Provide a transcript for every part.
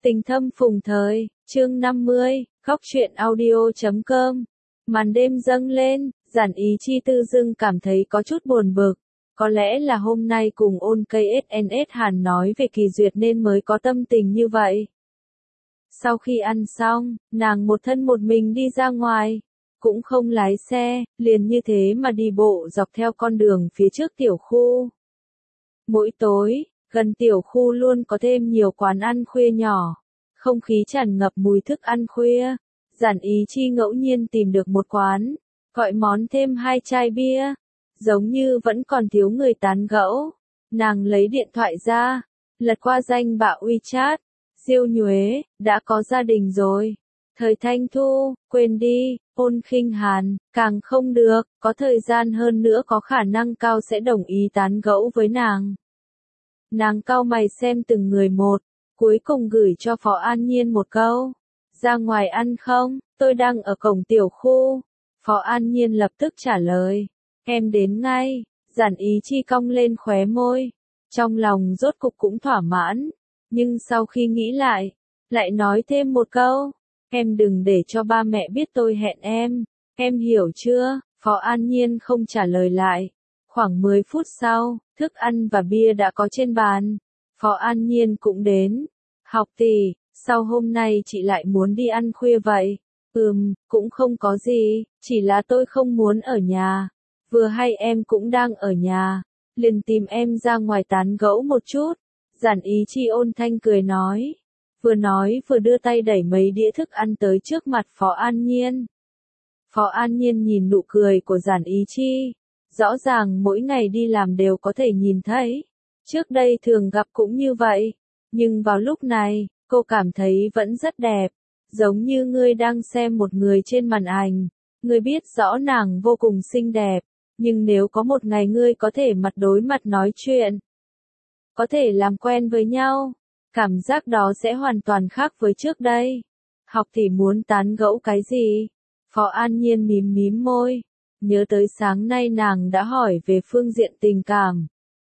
Tình thâm phùng thời, chương 50, góc truyện audio.com. Màn đêm dâng lên, Giản Ý Chi tự dưng cảm thấy có chút buồn bực. Có lẽ là hôm nay cùng ôn cây SNS Hàn nói về Kỳ Duyệt nên mới có tâm tình như vậy. Sau khi ăn xong, nàng một thân một mình đi ra ngoài. Cũng không lái xe, liền như thế mà đi bộ dọc theo con đường phía trước tiểu khu. Mỗi tối, gần tiểu khu luôn có thêm nhiều quán ăn khuya nhỏ. Không khí tràn ngập mùi thức ăn khuya. Giản Ý Chi ngẫu nhiên tìm được một quán, gọi món thêm 2 chai bia. Giống như vẫn còn thiếu người tán gẫu. Nàng lấy điện thoại ra, lật qua danh bạ WeChat. Diêu Nhuế, đã có gia đình rồi. Thời Thanh Thu, quên đi. Ôn Khinh Hàn, càng không được, có thời gian hơn nữa có khả năng cao sẽ đồng ý tán gẫu với nàng. Nàng cau mày xem từng người một, cuối cùng gửi cho Phó An Nhiên một câu. Ra ngoài ăn không, tôi đang ở cổng tiểu khu. Phó An Nhiên lập tức trả lời. Em đến ngay. Giản Ý Chi cong lên khóe môi. Trong lòng rốt cục cũng thỏa mãn. Nhưng sau khi nghĩ lại nói thêm một câu. Em đừng để cho ba mẹ biết tôi hẹn em hiểu chưa? Phó An Nhiên không trả lời lại. Khoảng 10 phút sau, thức ăn và bia đã có trên bàn. Phó An Nhiên cũng đến. Học tỷ, sao hôm nay chị lại muốn đi ăn khuya vậy? Cũng không có gì, chỉ là tôi không muốn ở nhà. Vừa hay em cũng đang ở nhà, liền tìm em ra ngoài tán gẫu một chút. Giản Ý Chi ôn thanh cười nói. Vừa nói vừa đưa tay đẩy mấy đĩa thức ăn tới trước mặt Phó An Nhiên. Phó An Nhiên nhìn nụ cười của Giản Ý Chi. Rõ ràng mỗi ngày đi làm đều có thể nhìn thấy. Trước đây thường gặp cũng như vậy. Nhưng vào lúc này, cô cảm thấy vẫn rất đẹp. Giống như ngươi đang xem một người trên màn ảnh. Ngươi biết rõ nàng vô cùng xinh đẹp. Nhưng nếu có một ngày ngươi có thể mặt đối mặt nói chuyện, có thể làm quen với nhau, cảm giác đó sẽ hoàn toàn khác với trước đây. Học thì muốn tán gẫu cái gì? Phó An Nhiên mím mím môi. Nhớ tới sáng nay nàng đã hỏi về phương diện tình cảm.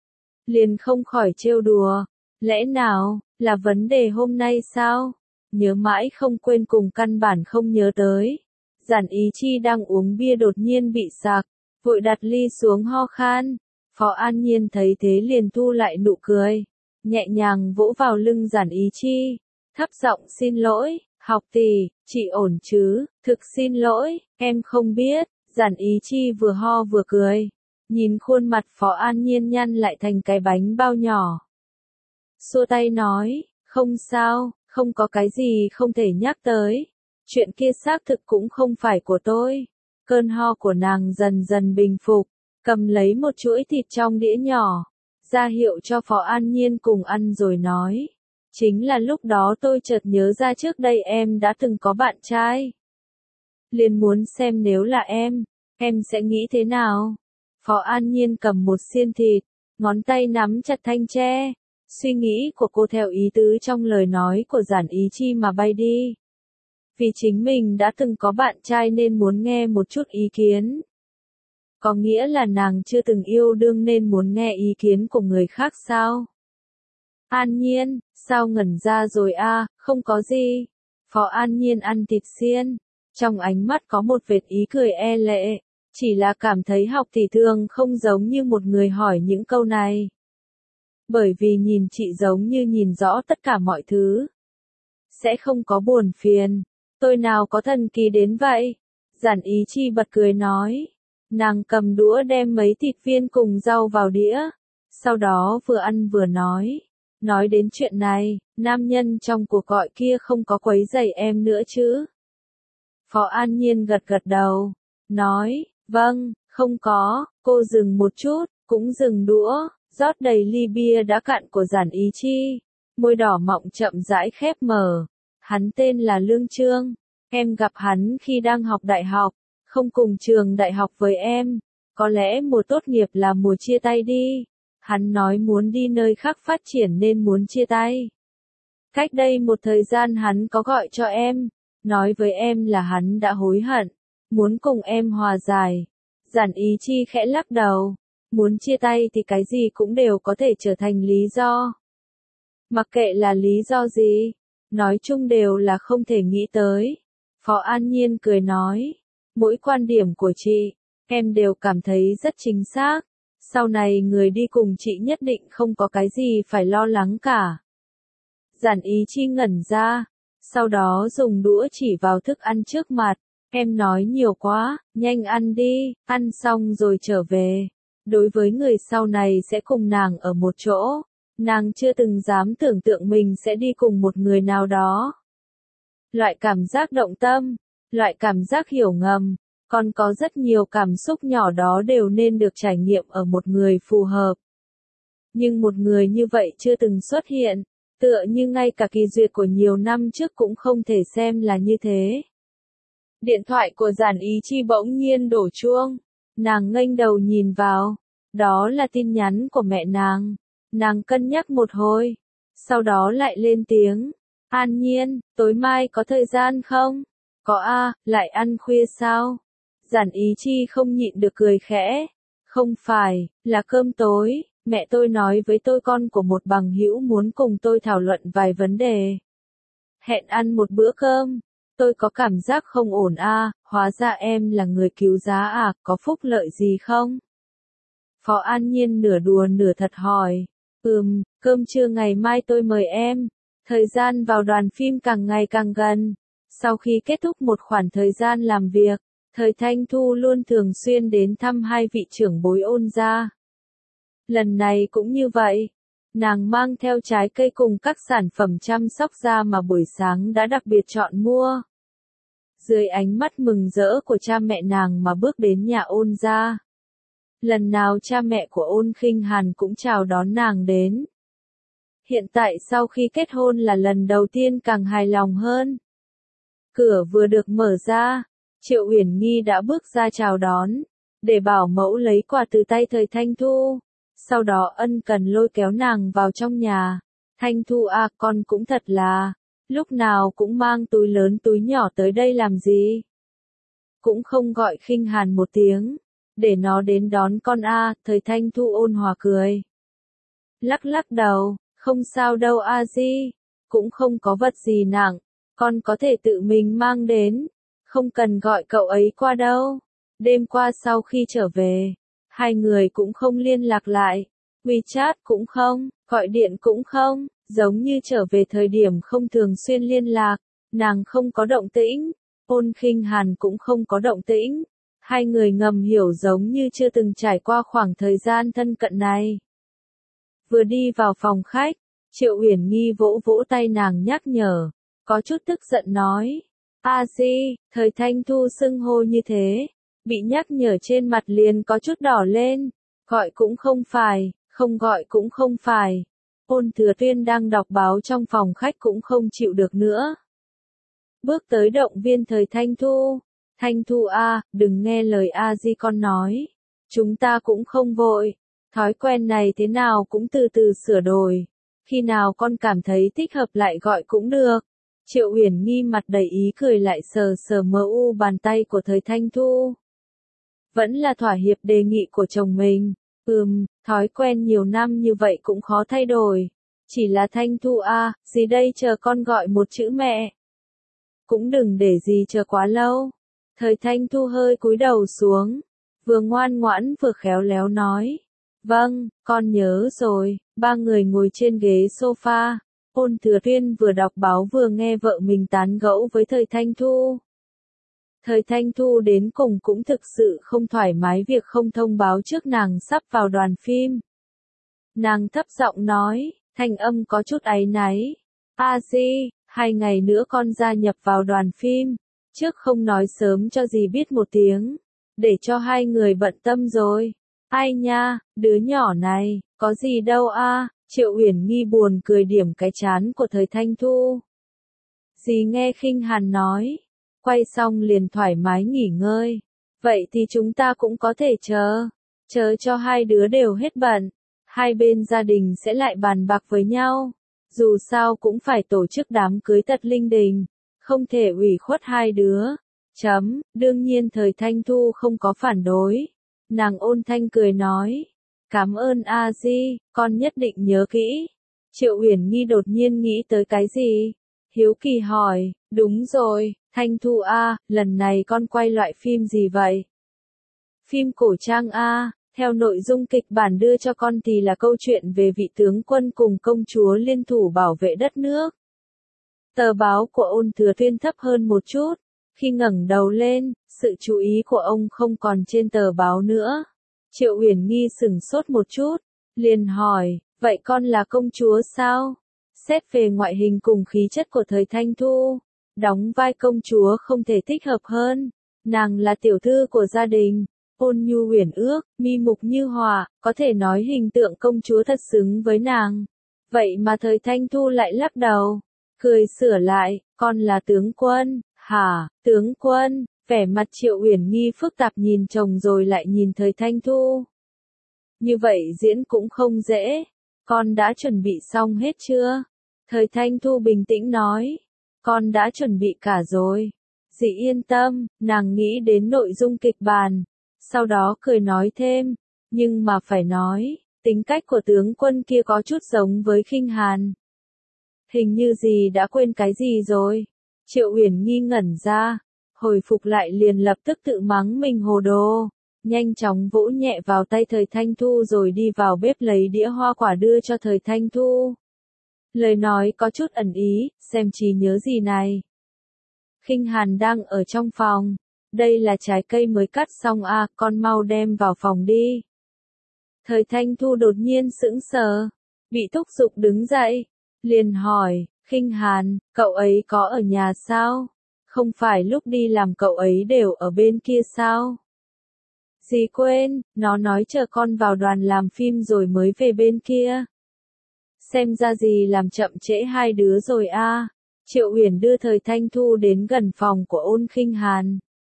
Liền không khỏi trêu đùa. Lẽ nào, là vấn đề hôm nay sao? Nhớ mãi không quên cùng căn bản không nhớ tới. Giản Ý Chi đang uống bia đột nhiên bị sặc, vội đặt ly xuống ho khan. Phó An Nhiên thấy thế liền thu lại nụ cười. Nhẹ nhàng vỗ vào lưng Giản Ý Chi. Thấp giọng xin lỗi, học tỷ, chị ổn chứ? Thực xin lỗi, em không biết. Giản Ý Chi vừa ho vừa cười. Nhìn khuôn mặt Phó An Nhiên nhăn lại thành cái bánh bao nhỏ. Xua tay nói, không sao, không có cái gì không thể nhắc tới. Chuyện kia xác thực cũng không phải của tôi. Cơn ho của nàng dần dần bình phục, cầm lấy một chuỗi thịt trong đĩa nhỏ, ra hiệu cho Phó An Nhiên cùng ăn rồi nói. Chính là lúc đó tôi chợt nhớ ra trước đây em đã từng có bạn trai. Liền muốn xem nếu là em sẽ nghĩ thế nào. Phó An Nhiên cầm một xiên thịt, ngón tay nắm chặt thanh tre. Suy nghĩ của cô theo ý tứ trong lời nói của Giản Ý Chi mà bay đi. Vì chính mình đã từng có bạn trai nên muốn nghe một chút ý kiến. Có nghĩa là nàng chưa từng yêu đương nên muốn nghe ý kiến của người khác sao? An Nhiên, sao ngẩn ra rồi à? Không có gì. Phó An Nhiên ăn thịt xiên. Trong ánh mắt có một vệt ý cười e lệ. Chỉ là cảm thấy học thì thường không giống như một người hỏi những câu này. Bởi vì nhìn chị giống như nhìn rõ tất cả mọi thứ. Sẽ không có buồn phiền. Tôi nào có thần kỳ đến vậy? Giản Ý Chi bật cười nói. Nàng cầm đũa đem mấy thịt viên cùng rau vào đĩa. Sau đó vừa ăn vừa nói. Nói đến chuyện này, nam nhân trong cuộc gọi kia không có quấy rầy em nữa chứ? Phó An Nhiên gật gật đầu. Nói, vâng, không có. Cô dừng một chút, cũng dừng đũa, rót đầy ly bia đã cạn của Giản Ý Chi. Môi đỏ mọng chậm rãi khép mở. Hắn tên là Lương Trương. Em gặp hắn khi đang học đại học. Không cùng trường đại học với em. Có lẽ mùa tốt nghiệp là mùa chia tay đi. Hắn nói muốn đi nơi khác phát triển nên muốn chia tay. Cách đây một thời gian hắn có gọi cho em. Nói với em là hắn đã hối hận. Muốn cùng em hòa giải. Giản Ý Chi khẽ lắc đầu. Muốn chia tay thì cái gì cũng đều có thể trở thành lý do. Mặc kệ là lý do gì. nói chung đều là không thể nghĩ tới. Phó An Nhiên cười nói, mỗi quan điểm của chị, em đều cảm thấy rất chính xác. Sau này người đi cùng chị nhất định không có cái gì phải lo lắng cả. Giản Ý Chi ngẩn ra, sau đó dùng đũa chỉ vào thức ăn trước mặt. Em nói nhiều quá, nhanh ăn đi, ăn xong rồi trở về. Đối với người sau này sẽ cùng nàng ở một chỗ, nàng chưa từng dám tưởng tượng mình sẽ đi cùng một người nào đó. Loại cảm giác động tâm, loại cảm giác hiểu ngầm, còn có rất nhiều cảm xúc nhỏ đó đều nên được trải nghiệm ở một người phù hợp. Nhưng một người như vậy chưa từng xuất hiện, tựa như ngay cả kỳ duyệt của nhiều năm trước cũng không thể xem là như thế. Điện thoại của Giản Ý Chi bỗng nhiên đổ chuông, nàng nghênh đầu nhìn vào, đó là tin nhắn của mẹ nàng. Nàng cân nhắc một hồi, sau đó lại lên tiếng, An Nhiên, tối mai có thời gian không? Có a, lại ăn khuya sao? Giản Ý Chi không nhịn được cười khẽ, không phải, là cơm tối, mẹ tôi nói với tôi con của một bằng hữu muốn cùng tôi thảo luận vài vấn đề. Hẹn ăn một bữa cơm. Tôi có cảm giác không ổn a, hóa ra em là người cứu giá à, có phúc lợi gì không? Phó An Nhiên nửa đùa nửa thật hỏi. Cơm trưa ngày mai tôi mời em. Thời gian vào đoàn phim càng ngày càng gần. Sau khi kết thúc một khoảng thời gian làm việc, Thời Thanh Thu luôn thường xuyên đến thăm hai vị trưởng bối Ôn gia. Lần này cũng như vậy. Nàng mang theo trái cây cùng các sản phẩm chăm sóc da mà buổi sáng đã đặc biệt chọn mua. Dưới ánh mắt mừng rỡ của cha mẹ nàng mà bước đến nhà Ôn gia. Lần nào cha mẹ của Ôn Khinh Hàn cũng chào đón nàng đến. Hiện tại sau khi kết hôn là lần đầu tiên càng hài lòng hơn. Cửa vừa được mở ra, Triệu Uyển Nghi đã bước ra chào đón, để bảo mẫu lấy quà từ tay Thời Thanh Thu. Sau đó ân cần lôi kéo nàng vào trong nhà. Thanh Thu à, con cũng thật là, lúc nào cũng mang túi lớn túi nhỏ tới đây làm gì? Cũng không gọi Khinh Hàn một tiếng, để nó đến đón con a. Thời Thanh Thu ôn hòa cười. Lắc lắc đầu, không sao đâu a Di, cũng không có vật gì nặng, con có thể tự mình mang đến, không cần gọi cậu ấy qua đâu. Đêm qua sau khi trở về, hai người cũng không liên lạc lại, WeChat cũng không, gọi điện cũng không, giống như trở về thời điểm không thường xuyên liên lạc, nàng không có động tĩnh, Ôn Khinh Hàn cũng không có động tĩnh, hai người ngầm hiểu giống như chưa từng trải qua khoảng thời gian thân cận này. Vừa đi vào phòng khách, Triệu Uyển Nghi vỗ vỗ tay nàng nhắc nhở, có chút tức giận nói, a Di, Thời Thanh Thu xưng hô như thế, bị nhắc nhở trên mặt liền có chút đỏ lên, gọi cũng không phải, không gọi cũng không phải. Ôn Thừa Tuyên đang đọc báo trong phòng khách cũng không chịu được nữa. Bước tới động viên Thời Thanh Thu. Thanh Thu a, đừng nghe lời a Di con nói. Chúng ta cũng không vội. Thói quen này thế nào cũng từ từ sửa đổi. Khi nào con cảm thấy thích hợp lại gọi cũng được. Triệu Uyển Nghi mặt đầy ý cười lại sờ sờ mờ u bàn tay của Thời Thanh Thu. Vẫn là thỏa hiệp đề nghị của chồng mình. Thói quen nhiều năm như vậy cũng khó thay đổi. Chỉ là Thanh Thu a, gì đây chờ con gọi một chữ mẹ. Cũng đừng để gì chờ quá lâu. Thời Thanh Thu hơi cúi đầu xuống. Vừa ngoan ngoãn vừa khéo léo nói. Vâng, con nhớ rồi. Ba người ngồi trên ghế sofa. Ôn Thừa Tuyên vừa đọc báo vừa nghe vợ mình tán gẫu với Thời Thanh Thu. Thời Thanh Thu đến cùng cũng thực sự không thoải mái việc không thông báo trước nàng sắp vào đoàn phim. Nàng thấp giọng nói, thanh âm có chút áy náy. A Di, 2 ngày nữa con gia nhập vào đoàn phim, trước không nói sớm cho dì biết một tiếng, để cho hai người bận tâm rồi. Ai nha, đứa nhỏ này, có gì đâu a. Triệu Uyển Nghi buồn cười điểm cái chán của Thời Thanh Thu. Dì nghe Khinh Hàn nói, quay xong liền thoải mái nghỉ ngơi. Vậy thì chúng ta cũng có thể chờ cho hai đứa đều hết bận. Hai bên gia đình sẽ lại bàn bạc với nhau. Dù sao cũng phải tổ chức đám cưới Tật Linh Đình, không thể ủy khuất hai đứa. Đương nhiên Thời Thanh Thu không có phản đối. Nàng ôn thanh cười nói, cảm ơn a Di, con nhất định nhớ kỹ. Triệu Uyển Nghi đột nhiên nghĩ tới cái gì? hiếu kỳ hỏi, đúng rồi, Thanh Thu a, lần này con quay loại phim gì vậy? Phim cổ trang a, theo nội dung kịch bản đưa cho con thì là câu chuyện về vị tướng quân cùng công chúa liên thủ bảo vệ đất nước. Tờ báo của Ôn Thừa Tuyên thấp hơn một chút, khi ngẩng đầu lên, sự chú ý của ông không còn trên tờ báo nữa. Triệu Uyển Nghi sửng sốt một chút, liền hỏi, vậy con là công chúa sao? Xét về ngoại hình cùng khí chất của thời Thanh Thu, đóng vai công chúa không thể thích hợp hơn. Nàng là tiểu thư của gia đình, ôn nhu uyển ước, mi mục như họa, có thể nói hình tượng công chúa thật xứng với nàng. Vậy mà thời Thanh Thu lại lắc đầu, cười sửa lại, con là tướng quân. Hả, tướng quân? Vẻ mặt Triệu Uyển Nghi phức tạp nhìn chồng rồi lại nhìn thời Thanh Thu. Như vậy diễn cũng không dễ. Con đã chuẩn bị xong hết chưa? Thời Thanh Thu bình tĩnh nói. Con đã chuẩn bị cả rồi. Dì yên tâm, nàng nghĩ đến nội dung kịch bản. Sau đó cười nói thêm. Nhưng mà phải nói, tính cách của tướng quân kia có chút giống với Khinh Hàn. Hình như dì đã quên cái gì rồi. Triệu Uyển Nghi ngẩn ra. Hồi phục lại liền lập tức tự mắng mình hồ đồ. Nhanh chóng vỗ nhẹ vào tay thời Thanh Thu rồi đi vào bếp lấy đĩa hoa quả đưa cho thời Thanh Thu. Lời nói có chút ẩn ý, xem trí nhớ gì này. Khinh Hàn đang ở trong phòng. Đây là trái cây mới cắt xong à, con mau đem vào phòng đi. Thời Thanh Thu đột nhiên sững sờ, bị thúc giục đứng dậy, liền hỏi, Khinh Hàn, cậu ấy có ở nhà sao? Không phải lúc đi làm cậu ấy đều ở bên kia sao? Dì quên, nó nói chờ con vào đoàn làm phim rồi mới về bên kia. Xem ra dì làm chậm trễ hai đứa rồi a. Triệu Uyển đưa thời Thanh Thu đến gần phòng của Ôn Khinh Hàn.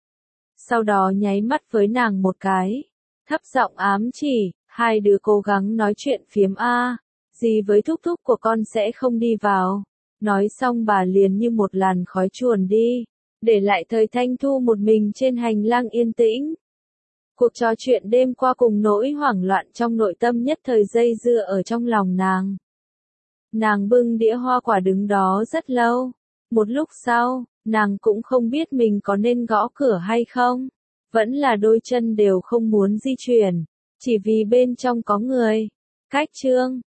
Sau đó nháy mắt với nàng một cái. Thấp giọng ám chỉ, hai đứa cố gắng nói chuyện phiếm a. Dì với thúc thúc của con sẽ không đi vào. Nói xong bà liền như một làn khói chuồn đi. Để lại thời Thanh Thu một mình trên hành lang yên tĩnh. Cuộc trò chuyện đêm qua cùng nỗi hoảng loạn trong nội tâm nhất thời dây dưa ở trong lòng nàng. Nàng bưng đĩa hoa quả đứng đó rất lâu. Một lúc sau, nàng cũng không biết mình có nên gõ cửa hay không. Vẫn là đôi chân đều không muốn di chuyển. Chỉ vì bên trong có người. Cách chương